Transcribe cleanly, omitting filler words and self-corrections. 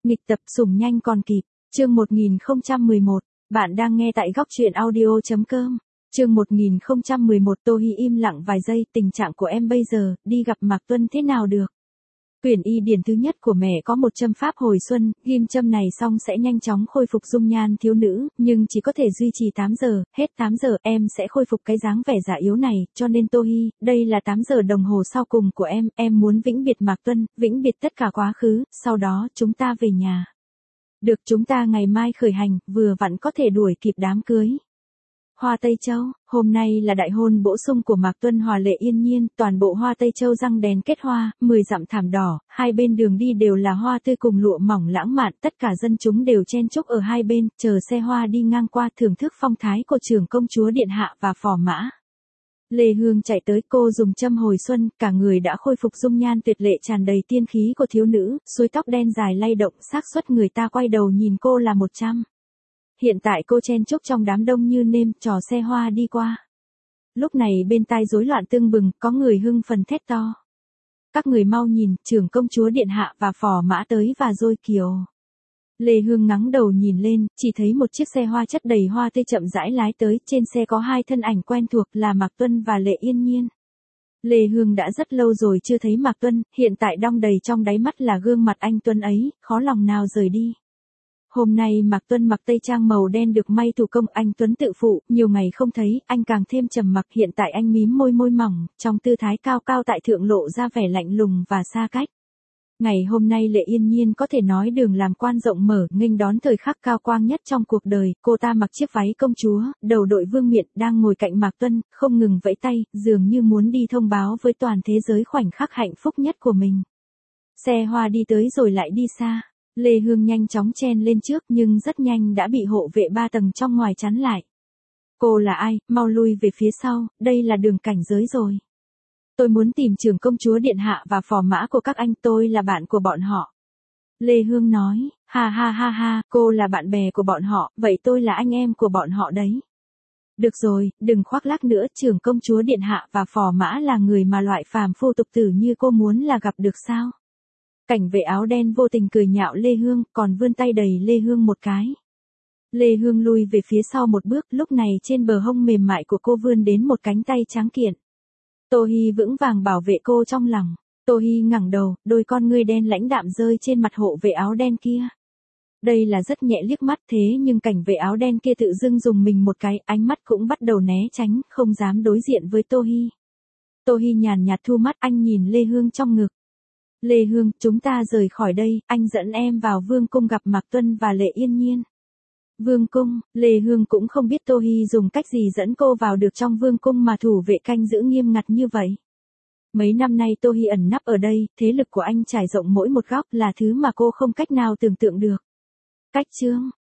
Nghịch tập sủng nhanh còn kịp. Chương 1011. Bạn đang nghe tại góc truyện audio.com. Chương 1011. Tô Hi im lặng vài giây. Tình trạng của em bây giờ, đi gặp Mạc Tuân thế nào được? Quyển y điển thứ nhất của mẹ có một châm pháp hồi xuân, ghim châm này xong sẽ nhanh chóng khôi phục dung nhan thiếu nữ, nhưng chỉ có thể duy trì 8 giờ, hết 8 giờ em sẽ khôi phục cái dáng vẻ già yếu này, cho nên Tô Hi, đây là 8 giờ đồng hồ sau cùng của em muốn vĩnh biệt Mạc Tuân, vĩnh biệt tất cả quá khứ, sau đó chúng ta về nhà. Được, chúng ta ngày mai khởi hành, vừa vặn có thể đuổi kịp đám cưới. Hoa Tây Châu, hôm nay là đại hôn bổ sung của Mạc Tuân hòa Lệ Yên Nhiên, toàn bộ Hoa Tây Châu răng đèn kết hoa, 10 dặm thảm đỏ, hai bên đường đi đều là hoa tươi cùng lụa mỏng lãng mạn, tất cả dân chúng đều chen chúc ở hai bên, chờ xe hoa đi ngang qua thưởng thức phong thái của trưởng công chúa điện hạ và phò mã. Lê Hương chạy tới, cô dùng châm hồi xuân, cả người đã khôi phục dung nhan tuyệt lệ tràn đầy tiên khí của thiếu nữ, suối tóc đen dài lay động, xác suất người ta quay đầu nhìn cô là 100. Hiện tại cô chen chúc trong đám đông như nêm, trò xe hoa đi qua. Lúc này bên tai rối loạn tưng bừng, có người hưng phấn thét to. Các người mau nhìn, trưởng công chúa điện hạ và phò mã tới và rồi kiều. Lê Hương ngẩng đầu nhìn lên, chỉ thấy một chiếc xe hoa chất đầy hoa tươi chậm rãi lái tới, trên xe có hai thân ảnh quen thuộc là Mạc Tuân và Lệ Yên Nhiên. Lê Hương đã rất lâu rồi chưa thấy Mạc Tuân, hiện tại đong đầy trong đáy mắt là gương mặt anh Tuân ấy, khó lòng nào rời đi. Hôm nay Mạc Tuân mặc tây trang màu đen được may thủ công, anh Tuấn tự phụ, nhiều ngày không thấy, anh càng thêm trầm mặc, hiện tại anh mím môi mỏng, trong tư thái cao cao tại thượng lộ ra vẻ lạnh lùng và xa cách. Ngày hôm nay Lệ Yên Nhiên có thể nói đường làm quan rộng mở, nghênh đón thời khắc cao quang nhất trong cuộc đời, cô ta mặc chiếc váy công chúa, đầu đội vương miện, đang ngồi cạnh Mạc Tuân, không ngừng vẫy tay, dường như muốn đi thông báo với toàn thế giới khoảnh khắc hạnh phúc nhất của mình. Xe hoa đi tới rồi lại đi xa. Lê Hương nhanh chóng chen lên trước nhưng rất nhanh đã bị hộ vệ 3 tầng trong ngoài chắn lại. Cô là ai, mau lui về phía sau, đây là đường cảnh giới rồi. Tôi muốn tìm trưởng công chúa điện hạ và phò mã của các anh, tôi là bạn của bọn họ. Lê Hương nói, ha ha ha ha, cô là bạn bè của bọn họ, vậy tôi là anh em của bọn họ đấy. Được rồi, đừng khoác lác nữa, trưởng công chúa điện hạ và phò mã là người mà loại phàm phu tục tử như cô muốn là gặp được sao? Cảnh vệ áo đen vô tình cười nhạo Lê Hương, còn vươn tay đẩy Lê Hương một cái. Lê Hương lui về phía sau một bước, lúc này trên bờ hông mềm mại của cô vươn đến một cánh tay trắng kiện. Tô Hi vững vàng bảo vệ cô trong lòng. Tô Hi ngẩng đầu, đôi con ngươi đen lãnh đạm rơi trên mặt hộ vệ áo đen kia. Đây là rất nhẹ liếc mắt, thế nhưng cảnh vệ áo đen kia tự dưng dùng mình một cái, ánh mắt cũng bắt đầu né tránh, không dám đối diện với Tô Hi. Tô Hi nhàn nhạt thu mắt, anh nhìn Lê Hương trong ngực. Lê Hương, chúng ta rời khỏi đây, anh dẫn em vào vương cung gặp Mạc Tuân và Lệ Yên Nhiên. Vương cung, Lê Hương cũng không biết Tô Hi dùng cách gì dẫn cô vào được trong vương cung mà thủ vệ canh giữ nghiêm ngặt như vậy. Mấy năm nay Tô Hi ẩn nấp ở đây, thế lực của anh trải rộng mỗi một góc là thứ mà cô không cách nào tưởng tượng được. Cách chương,